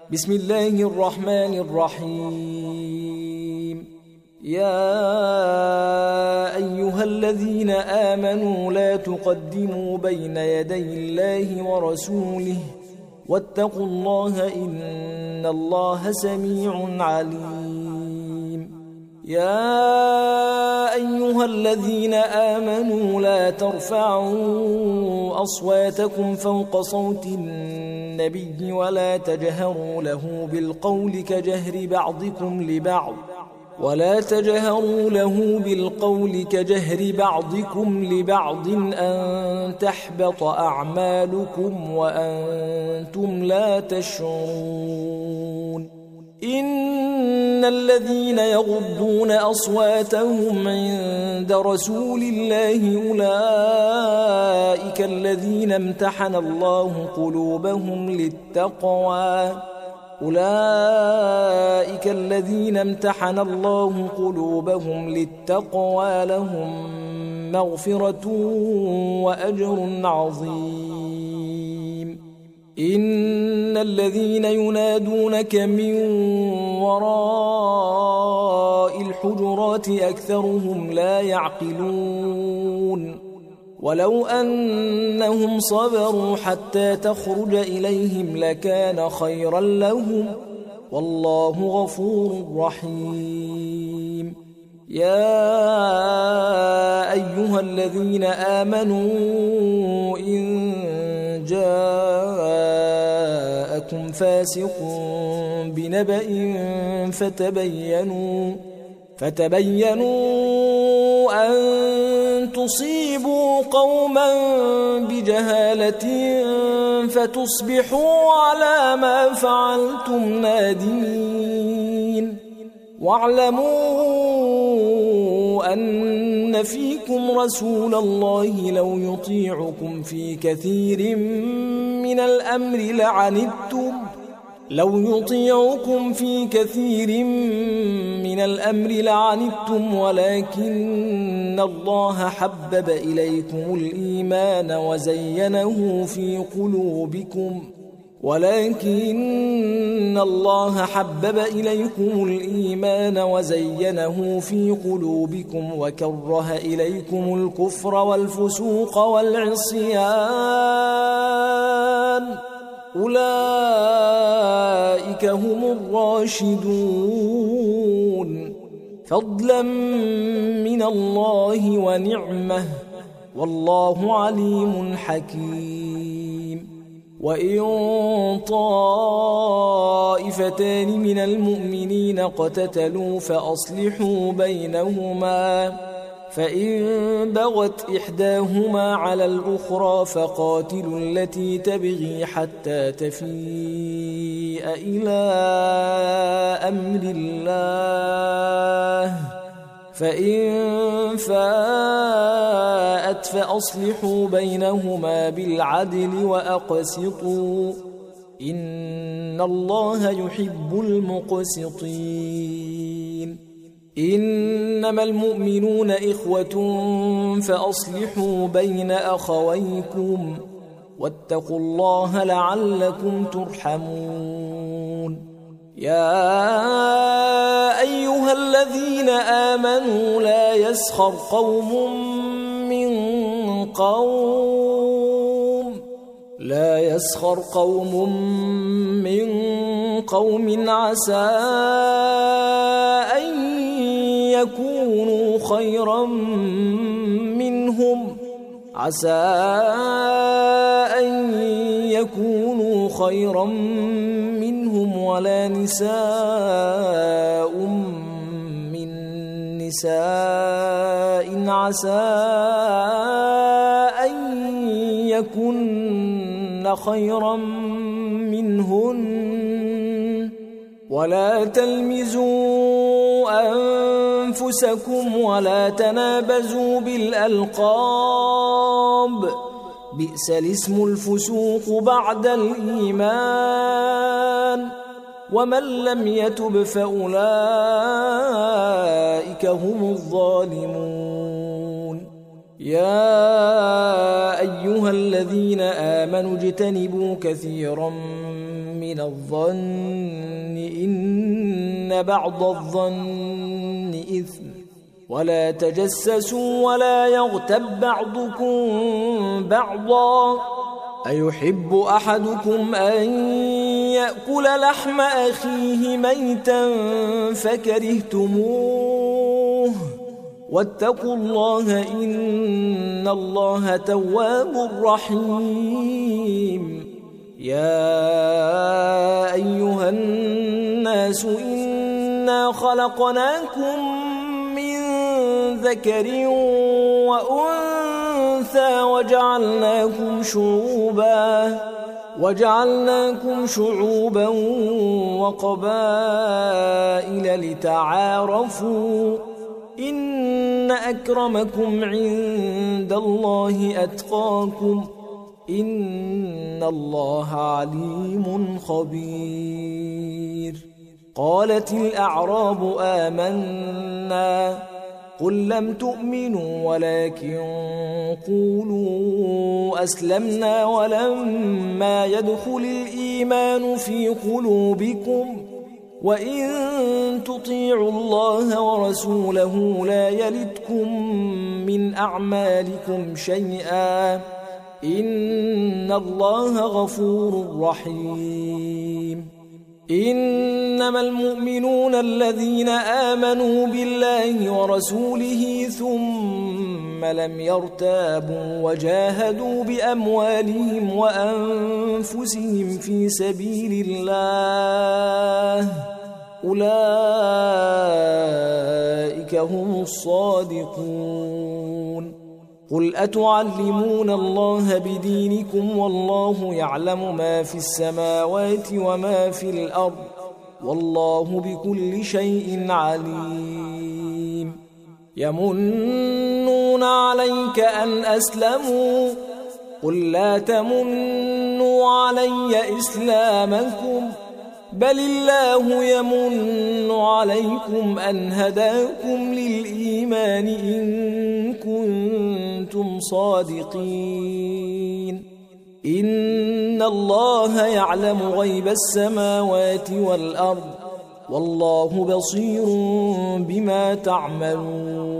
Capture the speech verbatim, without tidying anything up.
بسم الله الرحمن الرحيم. يا أيها الذين آمنوا لا تقدموا بين يدي الله ورسوله واتقوا الله إن الله سميع عليم. يا أيها الذين آمنوا لا ترفعوا أصواتكم فوق صوت النبي ولا تجهروا له بالقول كجهر بعضكم لبعض ولا تجهروا له بالقول كجهر بعضكم لبعض أن تحبط أعمالكم وأنتم لا تشعرون. إن الذين يغضون أصواتهم عند رسول الله أولئك الذين امتحن الله قلوبهم للتقوى أولئك الذين امتحن الله قلوبهم للتقوى لهم مغفرة وأجر عظيم. إن الذين ينادونك من وراء الحجرات أكثرهم لا يعقلون. ولو أنهم صبروا حتى تخرج إليهم لكان خيرا لهم والله غفور رحيم. يا أيها الذين آمنوا إن جاءكم فاسق بنبأ فتبينوا فتبينوا أن تصيبوا قوما بجهالة فتصبحوا على ما فعلتم نادمين. واعلموا أن فيكم رسول الله لو يطيعكم في كثير من الأمر لعنتم لو يطيعكم في كثير من الأمر لعنتم ولكن الله حبب إليكم الإيمان وزينه في قلوبكم ولكن الله حبب إليكم الإيمان وزينه في قلوبكم وكره إليكم الكفر والفسوق والعصيان أولئك هم الراشدون فضلا من الله ونعمه والله عليم حكيم. وإن طائفتان من المؤمنين اقتتلوا فأصلحوا بينهما فإن بغت إحداهما على الأخرى فقاتلوا التي تبغي حتى تفيء إلى أمر الله فإن فاءت فأصلحوا بينهما بالعدل وأقسطوا إن الله يحب المقسطين. إنما المؤمنون إخوة فأصلحوا بين أخويكم واتقوا الله لعلكم ترحمون. يا أيها الذين آمنوا لا يسخر قوم من قوم لا يسخر قوم من قوم عسى أن يكونوا خيرا منهم عسى أن يكونوا خيرا منهم ولا نساء من نساء عسى أن يكن خيرا منهن ولا تلمزوا أنفسكم ولا تنابزوا بالألقاب بئس الاسم الفسوق بعد الإيمان ومن لم يتب فأولئك هم الظالمون. يا أيها الذين آمنوا اجتنبوا كثيرا من الظن إن بعض الظن إثم ولا تجسسوا ولا يغتب بعضكم بعضا أيحب أحدكم أن يأكل لحم أخيه ميتا فكرهتموه واتقوا الله إن الله تواب رحيم يا أيها الناس إنا خلقناكم من ذكر وأنثى وجعلناكم شعوبا وجعلناكم شعوبا وقبائل لتعارفوا إن أكرمكم عند الله أتقاكم إن الله عليم خبير قالت الأعراب آمنا قل لم تؤمنوا ولكن قولوا أسلمنا ولما يدخل الإيمان في قلوبكم وإن تطيعوا الله ورسوله لا يلتكم من أعمالكم شيئا إن الله غفور رحيم إنما المؤمنون الذين آمنوا بالله ورسوله ثم لم يرتابوا وجاهدوا بأموالهم وأنفسهم في سبيل الله أولئك هم الصادقون قل أتعلمون الله بدينكم والله يعلم ما في السماوات وما في الأرض والله بكل شيء عليم يمنون عليك أن أسلموا قل لا تمنوا علي إسلامكم بل الله يمن عليكم أن هداكم للإيمان إن كنتم صادقين إن الله يعلم غيب السماوات والأرض والله بصير بما تعملون